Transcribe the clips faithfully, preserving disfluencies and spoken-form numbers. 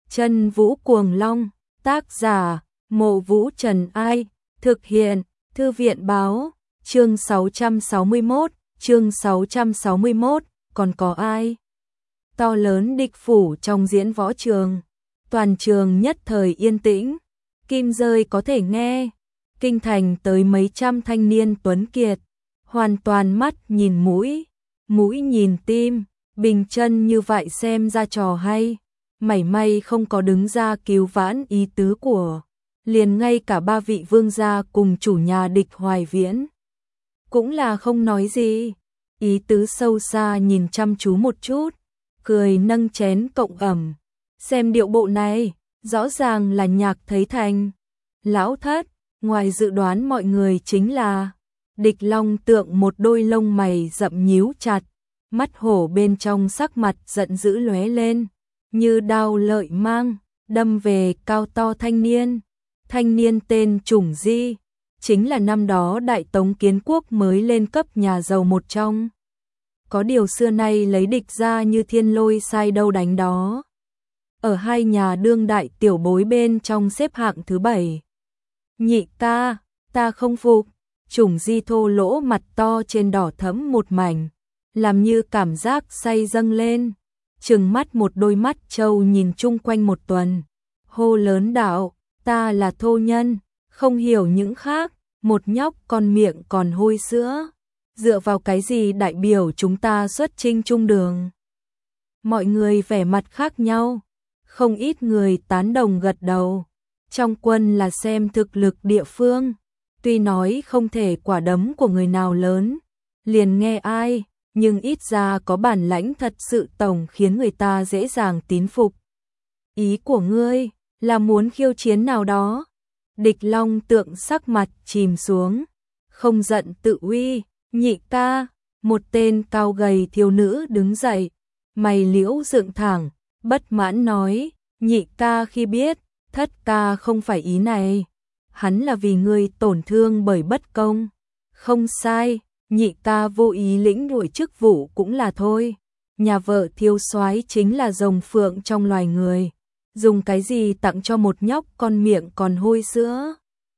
Chân Vũ Cuồng Long, tác giả, Mộ Vũ Trần Ai, thực hiện, Thư viện Báo, chương sáu trăm sáu mươi mốt, chương sáu trăm sáu mươi mốt, còn có ai? To lớn địch phủ trong diễn võ trường, toàn trường nhất thời yên tĩnh, kim rơi có thể nghe, kinh thành tới mấy trăm thanh niên tuấn kiệt, hoàn toàn mắt nhìn mũi, mũi nhìn tim, bình chân như vậy xem ra trò hay, mảy may không có đứng ra cứu vãn ý tứ của, liền ngay cả ba vị vương gia cùng chủ nhà Địch Hoài Viễn. Cũng là không nói gì, ý tứ sâu xa nhìn chăm chú một chút, cười nâng chén cộng ẩm, xem điệu bộ này, rõ ràng là Nhạc Thấy Thành. Lão thất, ngoài dự đoán mọi người chính là Địch Long Tượng, một đôi lông mày rậm nhíu chặt, mắt hổ bên trong sắc mặt giận dữ lóe lên, như đao lợi mang, đâm về cao to thanh niên. Thanh niên tên Chủng Di, chính là năm đó Đại Tống Kiến Quốc mới lên cấp nhà giàu một trong. Có điều xưa nay lấy địch ra như thiên lôi sai đâu đánh đó. Ở hai nhà đương đại tiểu bối bên trong xếp hạng thứ bảy. Nhị ca, ta không phục. Chủng Di thô lỗ mặt to trên đỏ thẫm một mảnh, làm như cảm giác say dâng lên, trừng mắt một đôi mắt trâu nhìn chung quanh một tuần, hô lớn đạo, ta là thô nhân, không hiểu những khác, một nhóc con miệng còn hôi sữa, dựa vào cái gì đại biểu chúng ta xuất chinh trung đường. Mọi người vẻ mặt khác nhau, không ít người tán đồng gật đầu, trong quân là xem thực lực địa phương, tuy nói không thể quả đấm của người nào lớn, liền nghe ai, nhưng ít ra có bản lãnh thật sự tổng khiến người ta dễ dàng tín phục. Ý của ngươi là muốn khiêu chiến nào đó? Địch Long Tượng sắc mặt chìm xuống, không giận tự uy, nhị ca, một tên cao gầy thiếu nữ đứng dậy, mày liễu dựng thẳng, bất mãn nói, nhị ca khi biết, thất ca không phải ý này, hắn là vì ngươi tổn thương bởi bất công. Không sai, nhị ca vô ý lĩnh đuổi chức vụ cũng là thôi, nhà vợ thiếu soái chính là rồng phượng trong loài người, dùng cái gì tặng cho một nhóc con miệng còn hôi sữa.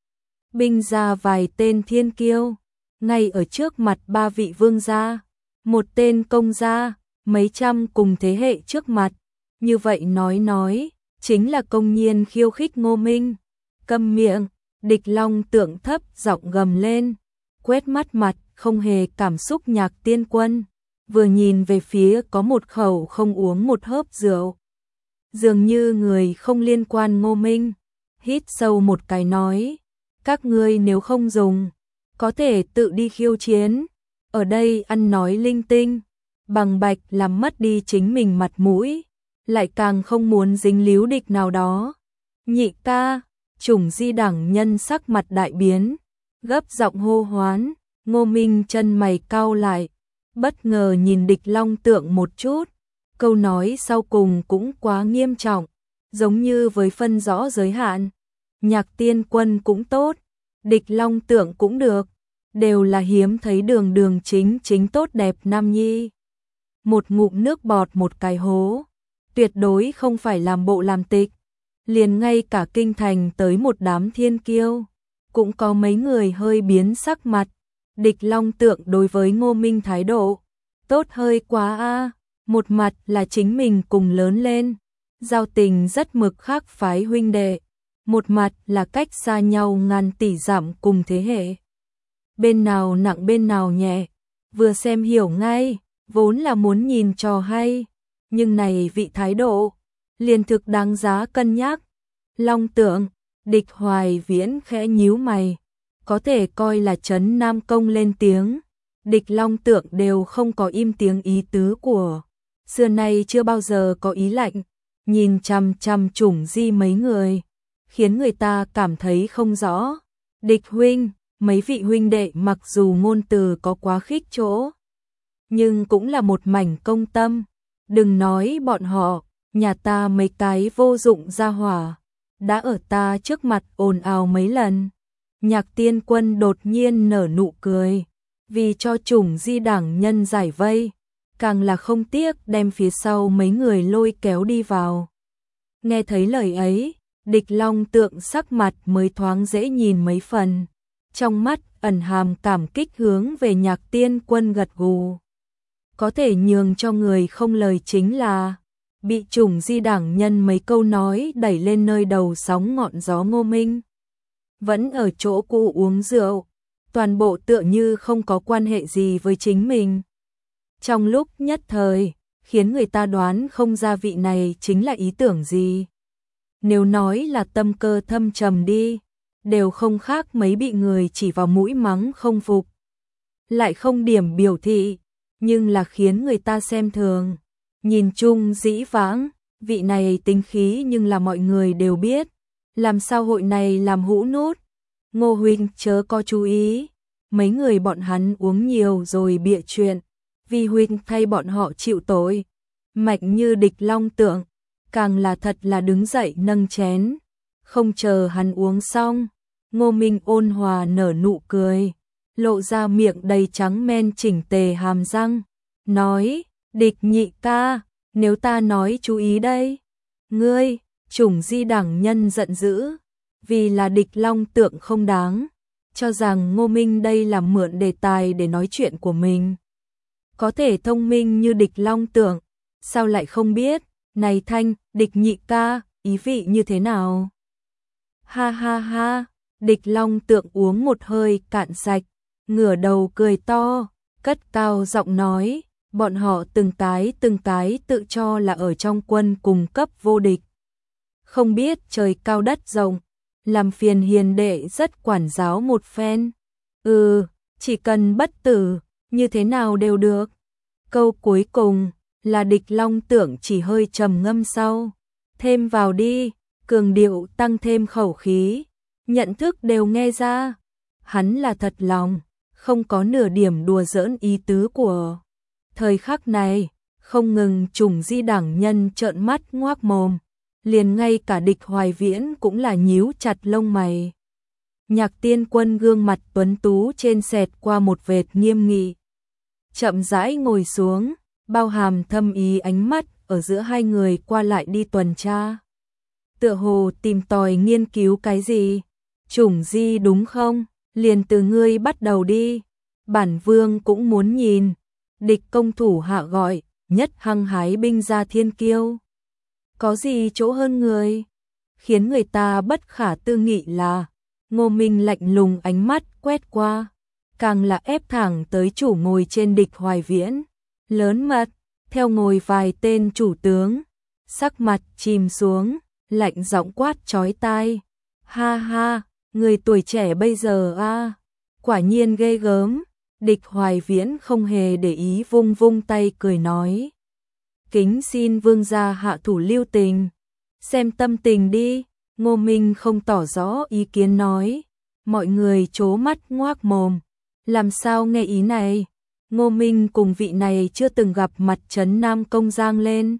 Binh ra vài tên thiên kiêu, ngay ở trước mặt ba vị vương gia, một tên công gia, mấy trăm cùng thế hệ trước mặt, như vậy nói nói, chính là công nhiên khiêu khích Ngô Minh. Câm miệng, Địch Long Tượng thấp giọng gầm lên, quét mắt mặt không hề cảm xúc Nhạc Tiên Quân, vừa nhìn về phía có một khẩu không uống một hớp rượu, dường như người không liên quan Ngô Minh, hít sâu một cái nói, các ngươi nếu không dùng, có thể tự đi khiêu chiến, ở đây ăn nói linh tinh, bằng bạch làm mất đi chính mình mặt mũi, lại càng không muốn dính líu địch nào đó. Nhị ca, Chủng Di đẳng nhân sắc mặt đại biến, gấp giọng hô hoán, Ngô Minh chân mày cau lại, bất ngờ nhìn Địch Long Tượng một chút, câu nói sau cùng cũng quá nghiêm trọng, giống như với phân rõ giới hạn. Nhạc Tiên Quân cũng tốt, Địch Long Tượng cũng được, đều là hiếm thấy đường đường chính chính tốt đẹp nam nhi. Một ngụm nước bọt một cái hố, tuyệt đối không phải làm bộ làm tịch, liền ngay cả kinh thành tới một đám thiên kiêu, cũng có mấy người hơi biến sắc mặt. Địch Long Tượng đối với Ngô Minh thái độ tốt hơi quá a, một mặt là chính mình cùng lớn lên, giao tình rất mực khác phái huynh đệ, một mặt là cách xa nhau ngàn tỷ dặm cùng thế hệ. Bên nào nặng bên nào nhẹ, vừa xem hiểu ngay, vốn là muốn nhìn trò hay, nhưng này vị thái độ, liền thực đáng giá cân nhắc. Long Tượng, Địch Hoài Viễn khẽ nhíu mày, có thể coi là trấn Nam Công lên tiếng, Địch Long Tượng đều không có im tiếng ý tứ của, xưa nay chưa bao giờ có ý lạnh, nhìn chằm chằm Chủng Di mấy người, khiến người ta cảm thấy không rõ. Địch huynh, mấy vị huynh đệ mặc dù ngôn từ có quá khích chỗ, nhưng cũng là một mảnh công tâm, đừng nói bọn họ, nhà ta mấy cái vô dụng gia hỏa, đã ở ta trước mặt ồn ào mấy lần. Nhạc Tiên Quân đột nhiên nở nụ cười, vì cho Chủng Di đẳng nhân giải vây, càng là không tiếc đem phía sau mấy người lôi kéo đi vào. Nghe thấy lời ấy, Địch Long Tượng sắc mặt mới thoáng dễ nhìn mấy phần. Trong mắt ẩn hàm cảm kích hướng về Nhạc Tiên Quân gật gù. Có thể nhường cho người không lời chính là bị Chủng Di đảng nhân mấy câu nói đẩy lên nơi đầu sóng ngọn gió. Ngô Minh vẫn ở chỗ cũ uống rượu, toàn bộ tựa như không có quan hệ gì với chính mình. Trong lúc nhất thời, khiến người ta đoán không ra vị này chính là ý tưởng gì. Nếu nói là tâm cơ thâm trầm đi, đều không khác mấy bị người chỉ vào mũi mắng không phục. Lại không điểm biểu thị, nhưng là khiến người ta xem thường. Nhìn chung dĩ vãng, vị này tính khí nhưng là mọi người đều biết. Làm sao hội này làm hũ nút? Ngô huynh chớ có chú ý. Mấy người bọn hắn uống nhiều rồi bịa chuyện. Vì huynh thay bọn họ chịu tội. Mạnh như Địch Long Tượng, càng là thật là đứng dậy nâng chén. Không chờ hắn uống xong, Ngô Minh ôn hòa nở nụ cười, lộ ra miệng đầy trắng men chỉnh tề hàm răng, nói, Địch nhị ca, nếu ta nói chú ý đây. Ngươi, Chủng Di đảng nhân giận dữ, vì là Địch Long Tượng không đáng, cho rằng Ngô Minh đây là mượn đề tài để nói chuyện của mình. Có thể thông minh như Địch Long Tượng, sao lại không biết, này Thanh, Địch nhị ca, ý vị như thế nào? Ha ha ha, Địch Long Tượng uống một hơi cạn sạch, ngửa đầu cười to, cất cao giọng nói, bọn họ từng cái từng cái tự cho là ở trong quân cùng cấp vô địch. Không biết trời cao đất rộng, làm phiền hiền đệ rất quản giáo một phen. Ừ, chỉ cần bất tử, như thế nào đều được. Câu cuối cùng là Địch Long Tượng chỉ hơi trầm ngâm sau. Thêm vào đi, cường điệu tăng thêm khẩu khí, nhận thức đều nghe ra. Hắn là thật lòng, không có nửa điểm đùa giỡn ý tứ của. Thời khắc này, không ngừng Chủng Di đảng nhân trợn mắt ngoác mồm, liền ngay cả Địch Hoài Viễn cũng là nhíu chặt lông mày. Nhạc Tiên Quân gương mặt tuấn tú trên xẹt qua một vệt nghiêm nghị. Chậm rãi ngồi xuống, bao hàm thâm ý ánh mắt ở giữa hai người qua lại đi tuần tra. Tựa hồ tìm tòi nghiên cứu cái gì? Chủng Di đúng không? Liền từ ngươi bắt đầu đi. Bản vương cũng muốn nhìn. Địch công thủ hạ gọi, nhất hăng hái binh ra thiên kiêu. Có gì chỗ hơn người? Khiến người ta bất khả tư nghị là Ngô Minh lạnh lùng ánh mắt quét qua, càng là ép thẳng tới chủ ngồi trên Địch Hoài Viễn. Lớn mật, theo ngồi vài tên chủ tướng, sắc mặt chìm xuống, lạnh giọng quát chói tai. Ha ha, người tuổi trẻ bây giờ a, quả nhiên ghê gớm. Địch Hoài Viễn không hề để ý vung vung tay cười nói. Kính xin vương gia hạ thủ lưu tình. Xem tâm tình đi. Ngô Minh không tỏ rõ ý kiến nói. Mọi người trố mắt ngoác mồm. Làm sao nghe ý này? Ngô Minh cùng vị này chưa từng gặp mặt trấn Nam Công giang lên.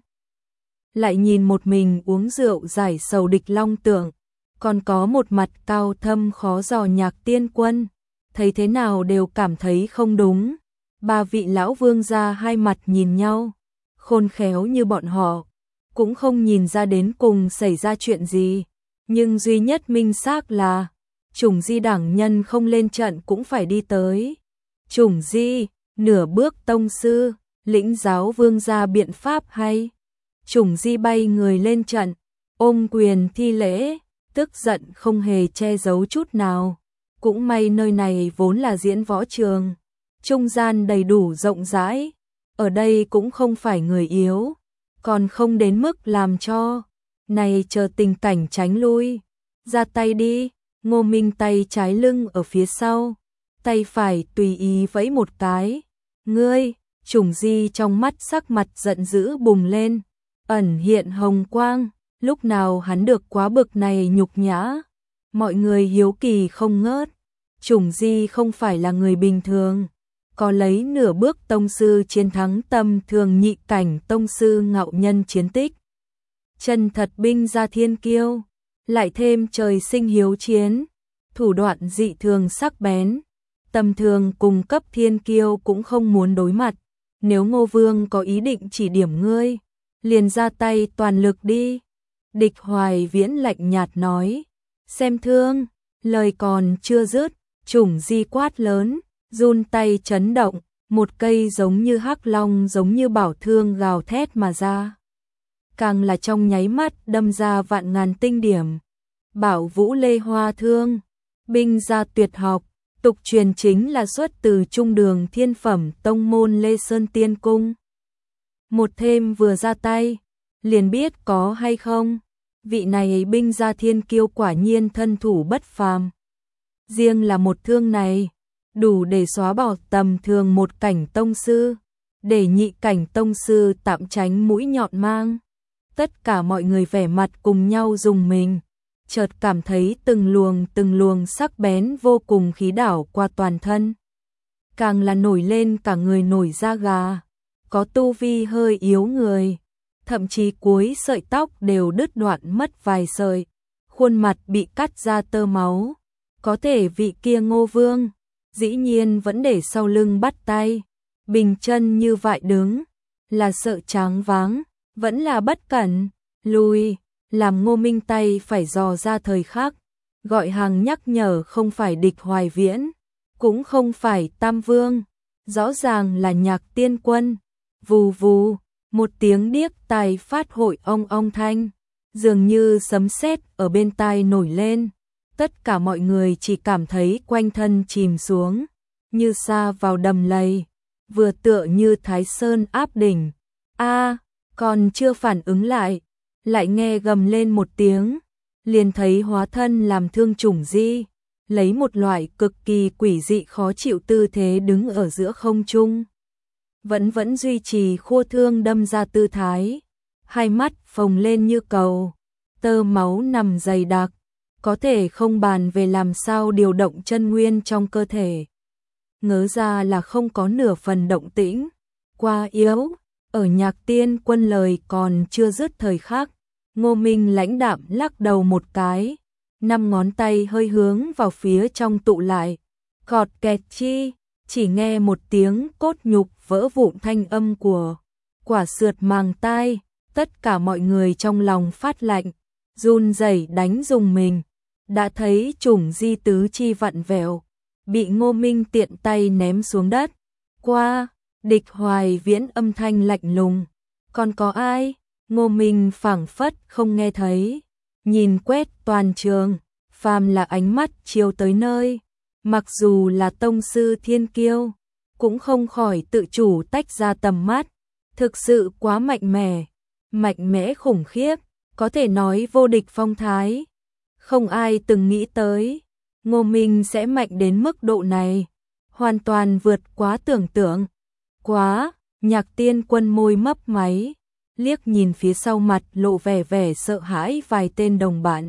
Lại nhìn một mình uống rượu giải sầu Địch Long Tượng. Còn có một mặt cao thâm khó dò Nhạc Tiên Quân. Thấy thế nào đều cảm thấy không đúng. Ba vị lão vương gia hai mặt nhìn nhau, khôn khéo như bọn họ, cũng không nhìn ra đến cùng xảy ra chuyện gì. Nhưng duy nhất minh xác là, Chủng Di đảng nhân không lên trận cũng phải đi tới. Chủng Di, nửa bước tông sư, lĩnh giáo vương gia biện pháp hay. Chủng Di bay người lên trận, ôm quyền thi lễ, tức giận không hề che giấu chút nào. Cũng may nơi này vốn là diễn võ trường, trung gian đầy đủ rộng rãi, ở đây cũng không phải người yếu, còn không đến mức làm cho, này chờ tình cảnh tránh lui, ra tay đi. Ngô Minh tay trái lưng ở phía sau, tay phải tùy ý vẫy một cái. Ngươi, Chủng Di trong mắt sắc mặt giận dữ bùng lên, ẩn hiện hồng quang, lúc nào hắn được quá bực này nhục nhã. Mọi người hiếu kỳ không ngớt, Chủng Di không phải là người bình thường, có lấy nửa bước tông sư chiến thắng tầm thường nhị cảnh tông sư ngạo nhân chiến tích. Chân thật binh ra thiên kiêu, lại thêm trời sinh hiếu chiến, thủ đoạn dị thường sắc bén, tầm thường cùng cấp thiên kiêu cũng không muốn đối mặt. Nếu Ngô Vương có ý định chỉ điểm ngươi, liền ra tay toàn lực đi. Địch Hoài Viễn lạnh nhạt nói, xem thương, lời còn chưa dứt, Chủng Di quát lớn, run tay chấn động, một cây giống như hắc long giống như bảo thương gào thét mà ra. Càng là trong nháy mắt đâm ra vạn ngàn tinh điểm. Bảo Vũ Lê Hoa Thương, binh gia tuyệt học, tục truyền chính là xuất từ trung đường thiên phẩm tông môn Lê Sơn Tiên Cung. Một thêm vừa ra tay, liền biết có hay không, vị này binh gia thiên kiêu quả nhiên thân thủ bất phàm. Riêng là một thương này, đủ để xóa bỏ tầm thường một cảnh tông sư, để nhị cảnh tông sư tạm tránh mũi nhọn mang. Tất cả mọi người vẻ mặt cùng nhau rùng mình, chợt cảm thấy từng luồng từng luồng sắc bén vô cùng khí đảo qua toàn thân. Càng là nổi lên cả người nổi da gà, có tu vi hơi yếu người, thậm chí cuối sợi tóc đều đứt đoạn mất vài sợi, khuôn mặt bị cắt ra tơ máu. Có thể vị kia Ngô Vương, dĩ nhiên vẫn để sau lưng bắt tay, bình chân như vậy đứng, là sợ tráng váng, vẫn là bất cẩn, lùi, làm Ngô Minh tay phải dò ra thời khắc, gọi hàng nhắc nhở không phải Địch Hoài Viễn, cũng không phải Tam Vương, rõ ràng là Nhạc Tiên Quân. Vù vù, một tiếng điếc tai phát hội ong ong thanh, dường như sấm sét ở bên tai nổi lên. Tất cả mọi người chỉ cảm thấy quanh thân chìm xuống, như sa vào đầm lầy, vừa tựa như Thái Sơn áp đỉnh. A, còn chưa phản ứng lại, lại nghe gầm lên một tiếng, liền thấy hóa thân làm thương Chủng Di, lấy một loại cực kỳ quỷ dị khó chịu tư thế đứng ở giữa không trung. Vẫn vẫn duy trì khua thương đâm ra tư thái, hai mắt phồng lên như cầu, tơ máu nằm dày đặc. Có thể không bàn về làm sao điều động chân nguyên trong cơ thể. Ngớ ra là không có nửa phần động tĩnh, quá yếu, ở Nhạc Tiên Quân lời còn chưa dứt thời khắc, Ngô Minh lãnh đạm lắc đầu một cái, năm ngón tay hơi hướng vào phía trong tụ lại, cọt kẹt chi, chỉ nghe một tiếng cốt nhục vỡ vụn thanh âm của quả sượt màng tai, tất cả mọi người trong lòng phát lạnh, run rẩy đánh rùng mình. Đã thấy Chủng Di tứ chi vặn vẹo, bị Ngô Minh tiện tay ném xuống đất. Qua, Địch Hoài Viễn âm thanh lạnh lùng, còn có ai? Ngô Minh phảng phất không nghe thấy, nhìn quét toàn trường, phàm là ánh mắt chiếu tới nơi, mặc dù là tông sư thiên kiêu, cũng không khỏi tự chủ tách ra tầm mắt, thực sự quá mạnh mẽ, mạnh mẽ khủng khiếp, có thể nói vô địch phong thái. Không ai từng nghĩ tới, Ngô Minh sẽ mạnh đến mức độ này, hoàn toàn vượt quá tưởng tượng. Quá, Nhạc Tiên Quân môi mấp máy, liếc nhìn phía sau mặt lộ vẻ vẻ sợ hãi vài tên đồng bạn.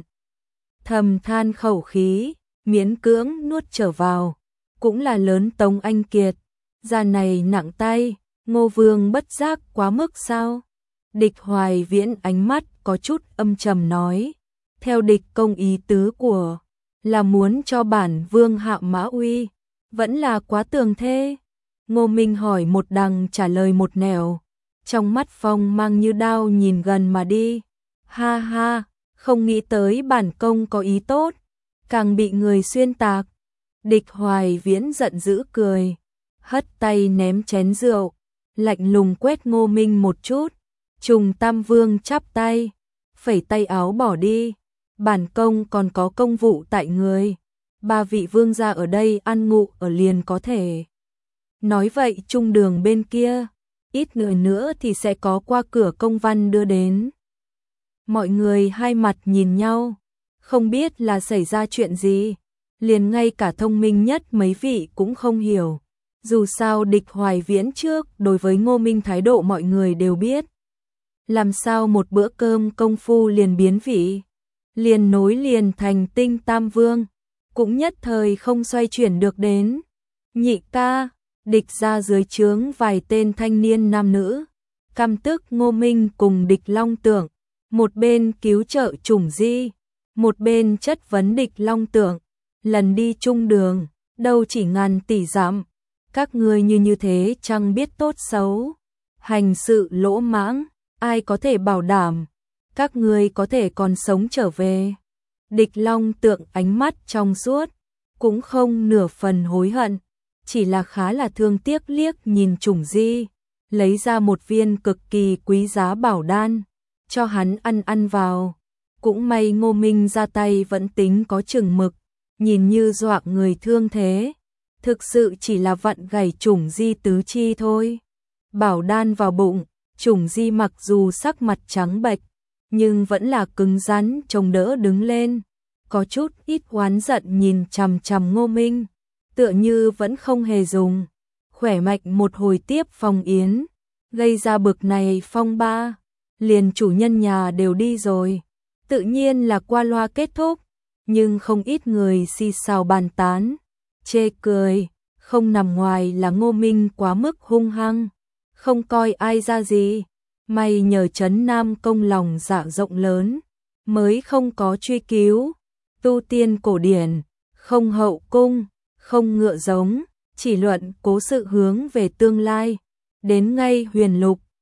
Thầm than khẩu khí, miễn cưỡng nuốt trở vào, cũng là lớn Tống Anh Kiệt, da này nặng tay, Ngô Vương bất giác quá mức sao? Địch Hoài Viễn ánh mắt có chút âm trầm nói. Theo địch công ý tứ của, là muốn cho bản vương hạ mã uy, vẫn là quá tường thê. Ngô Minh hỏi một đằng trả lời một nẻo, trong mắt phong mang như đao nhìn gần mà đi. Ha ha, không nghĩ tới bản công có ý tốt, càng bị người xuyên tạc. Địch Hoài Viễn giận dữ cười, hất tay ném chén rượu, lạnh lùng quét Ngô Minh một chút. Trùng Tam Vương chắp tay, phẩy tay áo bỏ đi. Bản công còn có công vụ tại người, ba vị vương gia ở đây ăn ngụ ở liền có thể. Nói vậy trung đường bên kia, ít người nữa thì sẽ có qua cửa công văn đưa đến. Mọi người hai mặt nhìn nhau, không biết là xảy ra chuyện gì, liền ngay cả thông minh nhất mấy vị cũng không hiểu. Dù sao Địch Hoài Viễn trước đối với Ngô Minh thái độ mọi người đều biết. Làm sao một bữa cơm công phu liền biến vị, liền nối liền thành tinh Tam Vương, cũng nhất thời không xoay chuyển được đến. Nhị ca, Địch ra dưới trướng vài tên thanh niên nam nữ, căm tức Ngô Minh cùng Địch Long Tưởng, một bên cứu trợ Chủng Di, một bên chất vấn Địch Long Tưởng, lần đi chung đường, đâu chỉ ngàn tỷ dặm, các ngươi như như thế chẳng biết tốt xấu, hành sự lỗ mãng, ai có thể bảo đảm, các ngươi có thể còn sống trở về. Địch Long Tượng ánh mắt trong suốt, cũng không nửa phần hối hận, chỉ là khá là thương tiếc liếc nhìn Trùng Di, lấy ra một viên cực kỳ quý giá bảo đan, cho hắn ăn ăn vào. Cũng may Ngô Minh ra tay vẫn tính có chừng mực, nhìn như dọa người thương thế, thực sự chỉ là vặn gãy Trùng Di tứ chi thôi. Bảo đan vào bụng, Trùng Di mặc dù sắc mặt trắng bệch, nhưng vẫn là cứng rắn chống đỡ đứng lên, có chút ít oán giận nhìn chằm chằm Ngô Minh, tựa như vẫn không hề dùng. Khỏe mạnh một hồi tiếp phong yến, gây ra bực này phong ba, liền chủ nhân nhà đều đi rồi, tự nhiên là qua loa kết thúc, nhưng không ít người xì xào bàn tán, chê cười, không nằm ngoài là Ngô Minh quá mức hung hăng, không coi ai ra gì. May nhờ Trấn Nam công lòng dạ rộng lớn, mới không có truy cứu, tu tiên cổ điển, không hậu cung, không ngựa giống, chỉ luận cố sự hướng về tương lai. Đến ngay Huyền Lục,